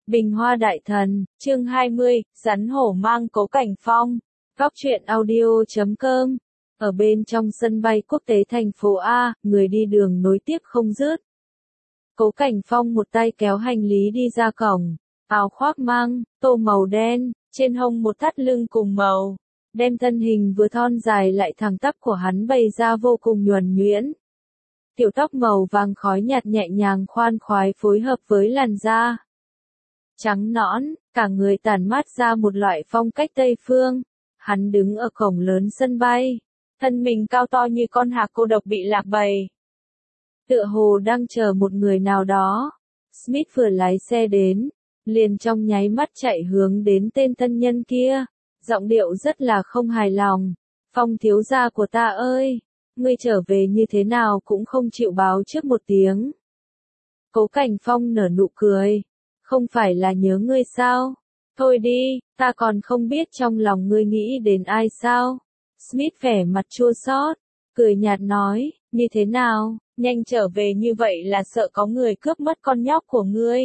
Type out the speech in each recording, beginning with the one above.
Bình Hoa Đại Thần, chương 20, rắn hổ mang Cố Cảnh Phong. Góc truyện audio.com. Ở bên trong sân bay quốc tế thành phố A, người đi đường nối tiếp không dứt. Cố Cảnh Phong một tay kéo hành lý đi ra cổng, áo khoác mang, tô màu đen, trên hông một thắt lưng cùng màu, đem thân hình vừa thon dài lại thẳng tắp của hắn bày ra vô cùng nhuần nhuyễn. Tiểu tóc màu vàng khói nhạt nhẹ nhàng khoan khoái phối hợp với làn da trắng nõn, cả người tản mát ra một loại phong cách Tây phương. Hắn đứng ở cổng lớn sân bay, thân mình cao to như con hạc cô độc bị lạc bầy. Tựa hồ đang chờ một người nào đó. Smith vừa lái xe đến, liền trong nháy mắt chạy hướng đến tên tân nhân kia, giọng điệu rất là không hài lòng. Phong thiếu gia của ta ơi, ngươi trở về như thế nào cũng không chịu báo trước một tiếng. Cố Cảnh Phong nở nụ cười. Không phải là nhớ ngươi sao? Thôi đi, ta còn không biết trong lòng ngươi nghĩ đến ai sao? Smith vẻ mặt chua xót, cười nhạt nói, như thế nào, nhanh trở về như vậy là sợ có người cướp mất con nhóc của ngươi.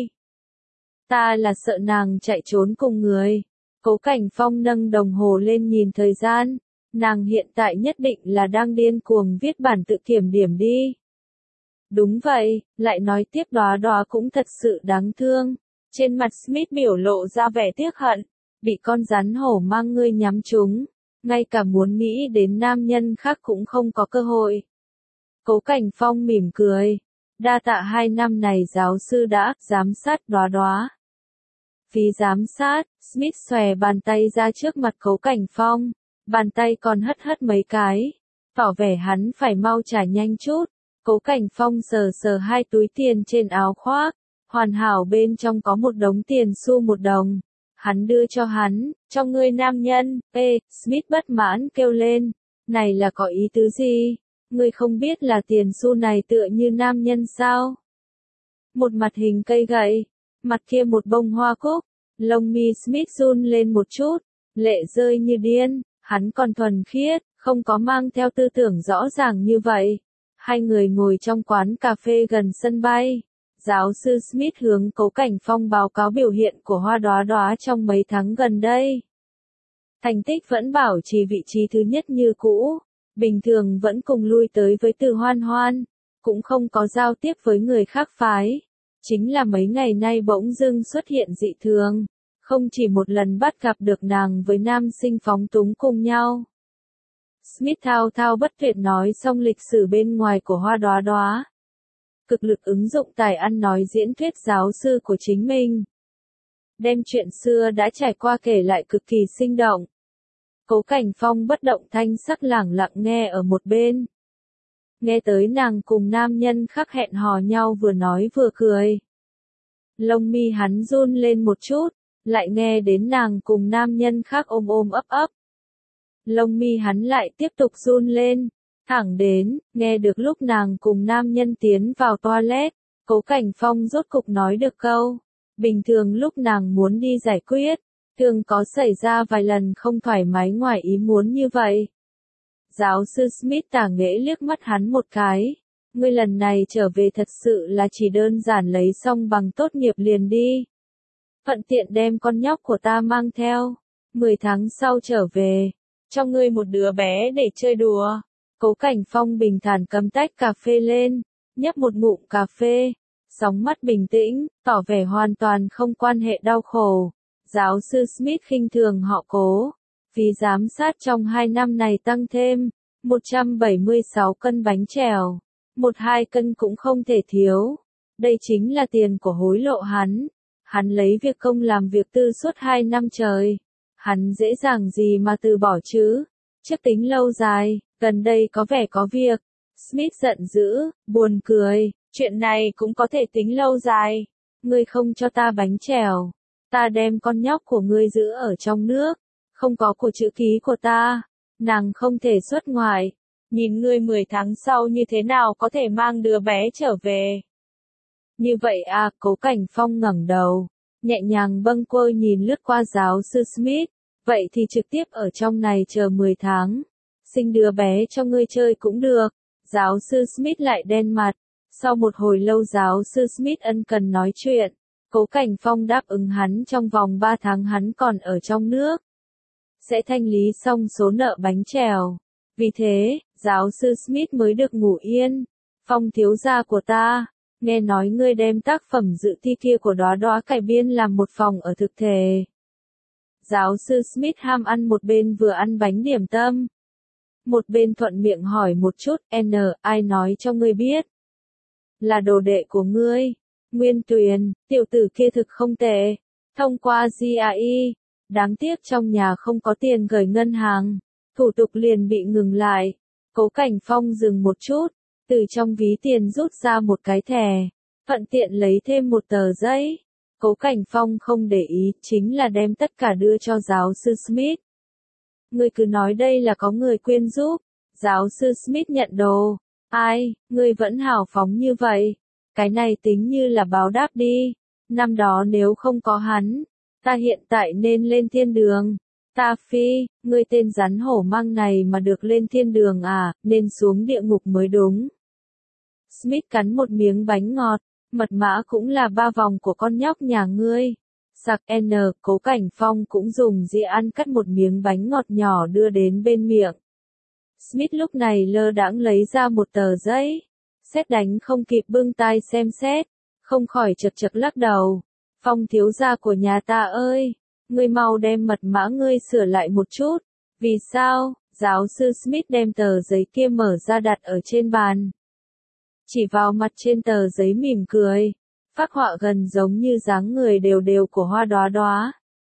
Ta là sợ nàng chạy trốn cùng người. Cố Cảnh Phong nâng đồng hồ lên nhìn thời gian, nàng hiện tại nhất định là đang điên cuồng viết bản tự kiểm điểm đi. Đúng vậy, lại nói tiếp đóa đóa cũng thật sự đáng thương. Trên mặt Smith biểu lộ ra vẻ tiếc hận, bị con rắn hổ mang ngươi nhắm trúng, ngay cả muốn nghĩ đến nam nhân khác cũng không có cơ hội. Cố Cảnh Phong mỉm cười, đa tạ 2 năm này giáo sư đã giám sát đóa đóa. Phí giám sát, Smith xòe bàn tay ra trước mặt Cố Cảnh Phong, bàn tay còn hất hất mấy cái, tỏ vẻ hắn phải mau trả nhanh chút. Cố Cảnh Phong sờ sờ 2 túi tiền trên áo khoác. Hoàn hảo bên trong có một đống tiền xu 1 đồng. Hắn đưa cho hắn, cho ngươi nam nhân. Smith bất mãn kêu lên, này là có ý tứ gì? Ngươi không biết là tiền xu này tựa như nam nhân sao? Một mặt hình cây gậy, mặt kia một bông hoa cúc. Lông mi Smith run lên một chút, lệ rơi như điên. Hắn còn thuần khiết, không có mang theo tư tưởng rõ ràng như vậy. Hai người ngồi trong quán cà phê gần sân bay. Giáo sư Smith hướng Cố Cảnh Phong báo cáo biểu hiện của Hoa Đóa Đóa trong mấy tháng gần đây. Thành tích vẫn bảo trì vị trí thứ nhất như cũ, bình thường vẫn cùng lui tới với Từ Hoan Hoan, cũng không có giao tiếp với người khác phái. Chính là mấy ngày nay bỗng dưng xuất hiện dị thường, không chỉ một lần bắt gặp được nàng với nam sinh phóng túng cùng nhau. Smith thao thao bất tuyệt nói xong lịch sử bên ngoài của Hoa Đóa Đóa. Cực lực ứng dụng tài ăn nói diễn thuyết giáo sư của chính mình. Đem chuyện xưa đã trải qua kể lại cực kỳ sinh động. Cố Cảnh Phong bất động thanh sắc lẳng lặng nghe ở một bên. Nghe tới nàng cùng nam nhân khác hẹn hò nhau vừa nói vừa cười. Lông mi hắn run lên một chút, lại nghe đến nàng cùng nam nhân khác ôm ôm ấp ấp. Lông mi hắn lại tiếp tục run lên. Thẳng đến, nghe được lúc nàng cùng nam nhân tiến vào toilet, Cố Cảnh Phong rốt cục nói được câu. Bình thường lúc nàng muốn đi giải quyết, thường có xảy ra vài lần không thoải mái ngoài ý muốn như vậy. Giáo sư Smith tả nghễ liếc mắt hắn một cái. Ngươi lần này trở về thật sự là chỉ đơn giản lấy xong bằng tốt nghiệp liền đi. Thuận tiện đem con nhóc của ta mang theo. 10 tháng sau trở về, cho ngươi một đứa bé để chơi đùa. Cố Cảnh Phong bình thản cầm tách cà phê lên, nhấp một ngụm cà phê, sóng mắt bình tĩnh, tỏ vẻ hoàn toàn không quan hệ đau khổ. Giáo sư Smith khinh thường họ Cố, phí giám sát trong 2 năm này tăng thêm 176 cân bánh chèo, 1-2 cân cũng không thể thiếu. Đây chính là tiền của hối lộ hắn. Hắn lấy việc công làm việc tư suốt 2 năm trời. Hắn dễ dàng gì mà từ bỏ chứ? Trước tính lâu dài, gần đây có vẻ có việc. Smith giận dữ, buồn cười, chuyện này cũng có thể tính lâu dài. Ngươi không cho ta bánh chèo, ta đem con nhóc của ngươi giữ ở trong nước, không có của chữ ký của ta, nàng không thể xuất ngoại. Nhìn ngươi 10 tháng sau như thế nào có thể mang đứa bé trở về. Như vậy à, Cố Cảnh Phong ngẩng đầu, nhẹ nhàng bâng quơ nhìn lướt qua giáo sư Smith. Vậy thì trực tiếp ở trong này chờ 10 tháng. Sinh đứa bé cho ngươi chơi cũng được. Giáo sư Smith lại đen mặt. Sau một hồi lâu giáo sư Smith ân cần nói chuyện. Cố Cảnh Phong đáp ứng hắn trong vòng 3 tháng hắn còn ở trong nước. Sẽ thanh lý xong số nợ bánh trèo. Vì thế, giáo sư Smith mới được ngủ yên. Phong thiếu gia của ta, nghe nói ngươi đem tác phẩm dự thi kia của Đóa Đóa cải biên làm một phòng ở thực thể. Giáo sư Smith ham ăn một bên vừa ăn bánh điểm tâm. Một bên thuận miệng hỏi một chút, ai nói cho ngươi biết? Là đồ đệ của ngươi. Nguyên Tuyền, tiểu tử kia thực không tệ. Thông qua GRE, đáng tiếc trong nhà không có tiền gửi ngân hàng. Thủ tục liền bị ngừng lại. Cố Cảnh Phong dừng một chút, từ trong ví tiền rút ra một cái thẻ, thuận tiện lấy thêm một tờ giấy. Cố Cảnh Phong không để ý, chính là đem tất cả đưa cho giáo sư Smith. Ngươi cứ nói đây là có người quyên giúp. Giáo sư Smith nhận đồ. Ai, ngươi vẫn hào phóng như vậy. Cái này tính như là báo đáp đi. Năm đó nếu không có hắn, ta hiện tại nên lên thiên đường. Ta phi, ngươi tên rắn hổ mang này mà được lên thiên đường à, nên xuống địa ngục mới đúng. Smith cắn một miếng bánh ngọt, mật mã cũng là 3 vòng của con nhóc nhà ngươi. Sặc Cố Cảnh Phong cũng dùng dĩa ăn cắt một miếng bánh ngọt nhỏ đưa đến bên miệng. Smith lúc này lơ đãng lấy ra một tờ giấy. Sét đánh không kịp bưng tai xem xét, không khỏi chật chật lắc đầu. Phong thiếu gia của nhà ta ơi, ngươi mau đem mật mã ngươi sửa lại một chút. Vì sao? Giáo sư Smith đem tờ giấy kia mở ra đặt ở trên bàn. Chỉ vào mặt trên tờ giấy mỉm cười. Phác họa gần giống như dáng người đều đều của Hoa Đóa Đóa.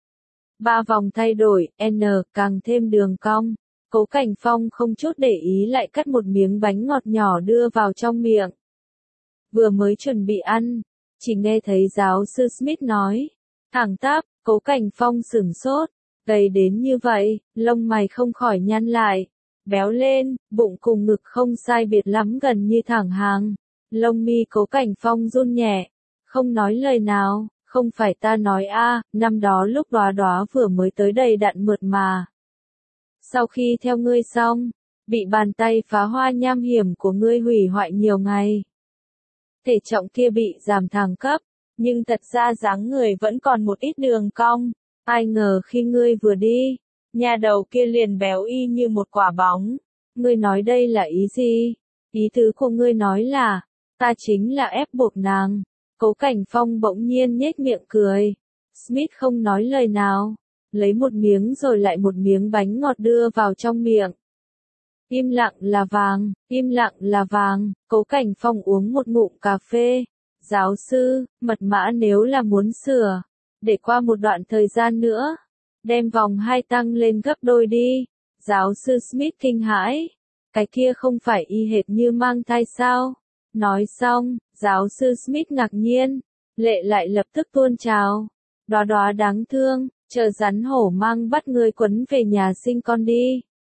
3 vòng thay đổi, càng thêm đường cong. Cố Cảnh Phong không chút để ý lại cắt một miếng bánh ngọt nhỏ đưa vào trong miệng. Vừa mới chuẩn bị ăn, chỉ nghe thấy giáo sư Smith nói. Thẳng tắp, Cố Cảnh Phong sửng sốt. Gầy đến như vậy, lông mày không khỏi nhăn lại. Béo lên, bụng cùng ngực không sai biệt lắm gần như thẳng hàng. Lông mi Cố Cảnh Phong run nhẹ. Không nói lời nào, không phải ta nói năm đó lúc Đóa Đóa vừa mới tới đây đặn mượt mà. Sau khi theo ngươi xong, bị bàn tay phá hoa nham hiểm của ngươi hủy hoại nhiều ngày. Thể trọng kia bị giảm thẳng cấp, nhưng thật ra dáng người vẫn còn một ít đường cong. Ai ngờ khi ngươi vừa đi, nhà đầu kia liền béo y như một quả bóng. Ngươi nói đây là ý gì? Ý tứ của ngươi nói là, ta chính là ép buộc nàng. Cố Cảnh Phong bỗng nhiên nhếch miệng cười. Smith không nói lời nào, lấy một miếng rồi lại một miếng bánh ngọt đưa vào trong miệng. Im lặng là vàng, im lặng là vàng. Cố Cảnh Phong uống một ngụm cà phê. Giáo sư, mật mã nếu là muốn sửa, để qua một đoạn thời gian nữa, đem vòng 2 tăng lên gấp đôi đi. Giáo sư Smith kinh hãi. Cái kia không phải y hệt như mang thai sao? Nói xong, giáo sư Smith ngạc nhiên, lệ lại lập tức tuôn trào. Đóa Đóa đáng thương, chờ rắn hổ mang bắt ngươi quấn về nhà sinh con đi.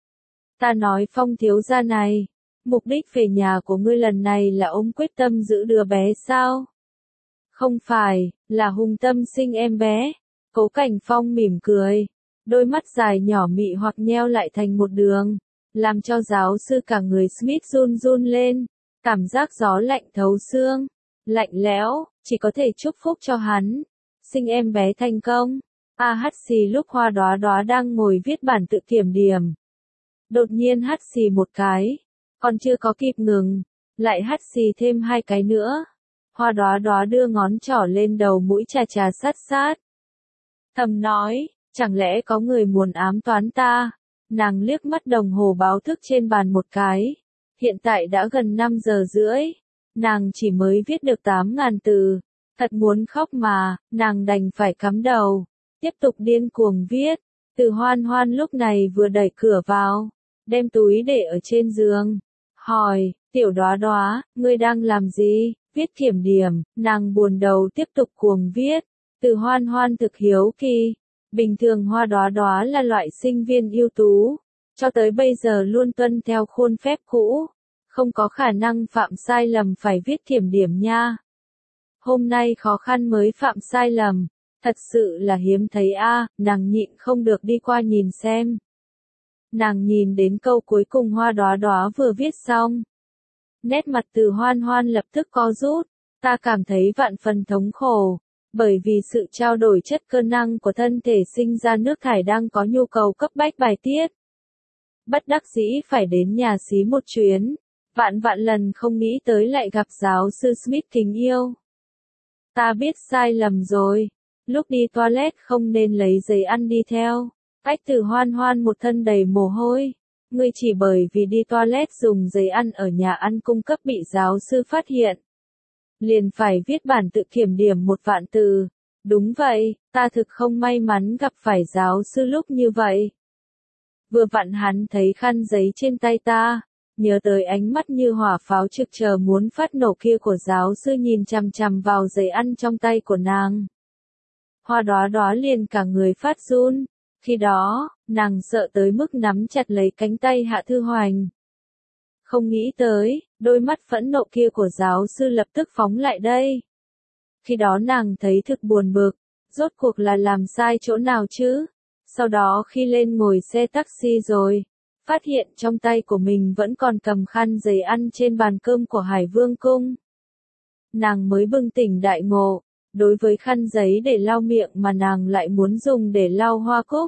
Ta nói Phong thiếu gia này, mục đích về nhà của ngươi lần này là ông quyết tâm giữ đứa bé sao? Không phải, là hùng tâm sinh em bé. Cố Cảnh Phong mỉm cười, đôi mắt dài nhỏ mị hoặc nheo lại thành một đường, làm cho giáo sư cả người Smith run run lên. Cảm giác gió lạnh thấu xương, lạnh lẽo, chỉ có thể chúc phúc cho hắn. Sinh em bé thành công. hắt xì lúc Hoa Đóa Đóa đang ngồi viết bản tự kiểm điểm. Đột nhiên hắt xì một cái, còn chưa có kịp ngừng, lại hắt xì thêm 2 cái nữa. Hoa Đóa Đóa đưa ngón trỏ lên đầu mũi chà chà sát sát. Thầm nói, chẳng lẽ có người muốn ám toán ta? Nàng liếc mắt đồng hồ báo thức trên bàn một cái. Hiện tại đã gần 5 giờ rưỡi, nàng chỉ mới viết được 8.000 từ, thật muốn khóc mà, nàng đành phải cắm đầu, tiếp tục điên cuồng viết. Từ Hoan Hoan lúc này vừa đẩy cửa vào, đem túi để ở trên giường, hỏi, Tiểu Đóa Đóa, ngươi đang làm gì? Viết kiểm điểm. Nàng buồn đầu tiếp tục cuồng viết. Từ Hoan Hoan thực hiếu kỳ, bình thường Hoa Đóa Đóa là loại sinh viên ưu tú, cho tới bây giờ luôn tuân theo khuôn phép cũ, không có khả năng phạm sai lầm phải viết kiểm điểm nha. Hôm nay khó khăn mới phạm sai lầm, thật sự là hiếm thấy nàng nhịn không được đi qua nhìn xem. Nàng nhìn đến câu cuối cùng Hoa Đóa Đóa vừa viết xong. Nét mặt Từ Hoan Hoan lập tức co rút, ta cảm thấy vạn phần thống khổ, Bởi vì sự trao đổi chất cơ năng của thân thể sinh ra nước thải đang có nhu cầu cấp bách bài tiết. Bất đắc dĩ phải đến nhà xí một chuyến, vạn vạn lần không nghĩ tới lại gặp giáo sư Smith kính yêu. Ta biết sai lầm rồi, lúc đi toilet không nên lấy giấy ăn đi theo. Ách Từ Hoan Hoan một thân đầy mồ hôi. Ngươi chỉ bởi vì đi toilet dùng giấy ăn ở nhà ăn cung cấp bị giáo sư phát hiện. Liền phải viết bản tự kiểm điểm 1.000 từ. Đúng vậy, ta thực không may mắn gặp phải giáo sư lúc như vậy. Vừa vặn hắn thấy khăn giấy trên tay ta, nhớ tới ánh mắt như hỏa pháo trực chờ muốn phát nổ kia của giáo sư nhìn chằm chằm vào giấy ăn trong tay của nàng. Hoa Đóa Đóa liền cả người phát run, khi đó, nàng sợ tới mức nắm chặt lấy cánh tay Hạ Thư Hoành. Không nghĩ tới, đôi mắt phẫn nộ kia của giáo sư lập tức phóng lại đây. Khi đó nàng thấy thực buồn bực, rốt cuộc là làm sai chỗ nào chứ? Sau đó khi lên ngồi xe taxi rồi, phát hiện trong tay của mình vẫn còn cầm khăn giấy ăn trên bàn cơm của Hải Vương Cung. Nàng mới bừng tỉnh đại ngộ, đối với khăn giấy để lau miệng mà nàng lại muốn dùng để lau hoa cúc.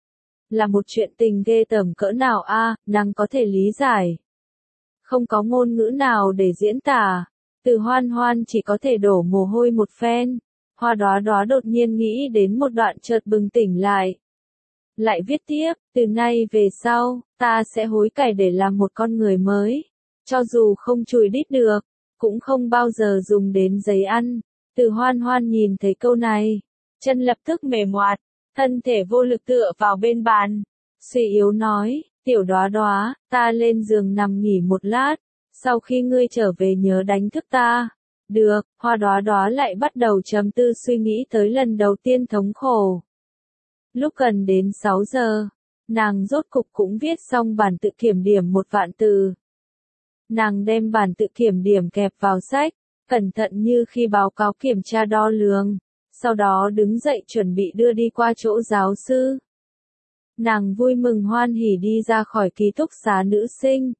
Là một chuyện tình ghê tởm cỡ nào a, nàng có thể lý giải. Không có ngôn ngữ nào để diễn tả, Từ Hoan Hoan chỉ có thể đổ mồ hôi một phen. Hoa Đóa Đóa đột nhiên nghĩ đến một đoạn chợt bừng tỉnh lại. Lại viết tiếp, từ nay về sau, ta sẽ hối cải để làm một con người mới. Cho dù không chùi đít được, cũng không bao giờ dùng đến giấy ăn. Từ Hoan Hoan nhìn thấy câu này, chân lập tức mềm oạt, thân thể vô lực tựa vào bên bàn. Suy yếu nói, Tiểu Đóa Đóa, ta lên giường nằm nghỉ một lát, sau khi ngươi trở về nhớ đánh thức ta. Được, Hoa Đóa Đóa lại bắt đầu trầm tư suy nghĩ tới lần đầu tiên thống khổ. Lúc gần đến 6 giờ, nàng rốt cục cũng viết xong bản tự kiểm điểm 1.000 từ. Nàng đem bản tự kiểm điểm kẹp vào sách, cẩn thận như khi báo cáo kiểm tra đo lường, sau đó đứng dậy chuẩn bị đưa đi qua chỗ giáo sư. Nàng vui mừng hoan hỉ đi ra khỏi ký túc xá nữ sinh.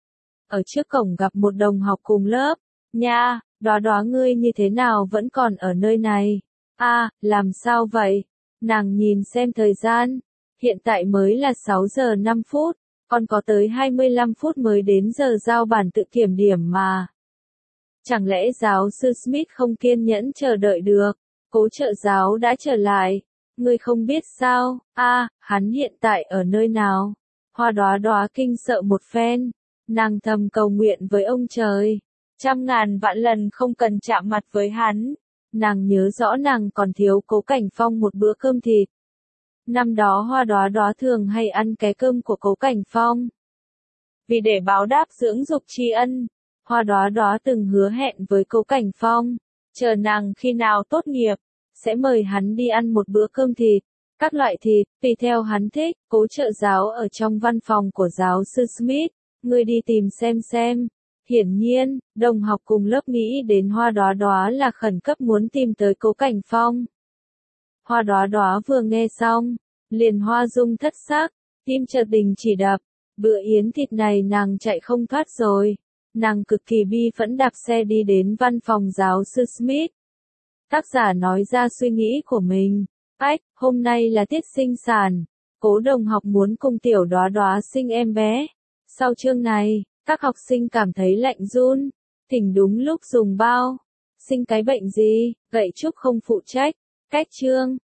Ở trước cổng gặp một đồng học cùng lớp. Nha, Đóa Đóa ngươi như thế nào vẫn còn ở nơi này? À, làm sao vậy? Nàng nhìn xem thời gian. Hiện tại mới là 6 giờ 5 phút, còn có tới 25 phút mới đến giờ giao bản tự kiểm điểm mà. Chẳng lẽ giáo sư Smith không kiên nhẫn chờ đợi được? Cố trợ giáo đã trở lại. Ngươi không biết sao? À, hắn hiện tại ở nơi nào? Hoa Đóa Đóa kinh sợ một phen. Nàng thầm cầu nguyện với ông trời. 100.000 vạn lần không cần chạm mặt với hắn. Nàng nhớ rõ nàng còn thiếu Cố Cảnh Phong một bữa cơm thịt. Năm đó Hoa Đóa Đóa thường hay ăn cái cơm của Cố Cảnh Phong. Vì để báo đáp dưỡng dục tri ân, Hoa Đóa Đóa từng hứa hẹn với Cố Cảnh Phong, chờ nàng khi nào tốt nghiệp, sẽ mời hắn đi ăn một bữa cơm thịt, các loại thịt, tùy theo hắn thích. Cố trợ giáo ở trong văn phòng của giáo sư Smith, ngươi đi tìm xem. Hiển nhiên, đồng học cùng lớp nghĩ đến Hoa Đóa Đóa là khẩn cấp muốn tìm tới Cố Cảnh Phong. Hoa Đóa Đóa vừa nghe xong, liền hoa dung thất sắc, tim chợt đình chỉ đập, bữa yến thịt này nàng chạy không thoát rồi. Nàng cực kỳ bi phẫn đạp xe đi đến văn phòng giáo sư Smith. Tác giả nói ra suy nghĩ của mình. Ách, hôm nay là tiết sinh sản. Cố đồng học muốn cùng Tiểu Đóa Đóa sinh em bé. Sau chương này, các học sinh cảm thấy lạnh run. Thỉnh đúng lúc dùng bao. Sinh cái bệnh gì, gậy trúc không phụ trách. Cách chương.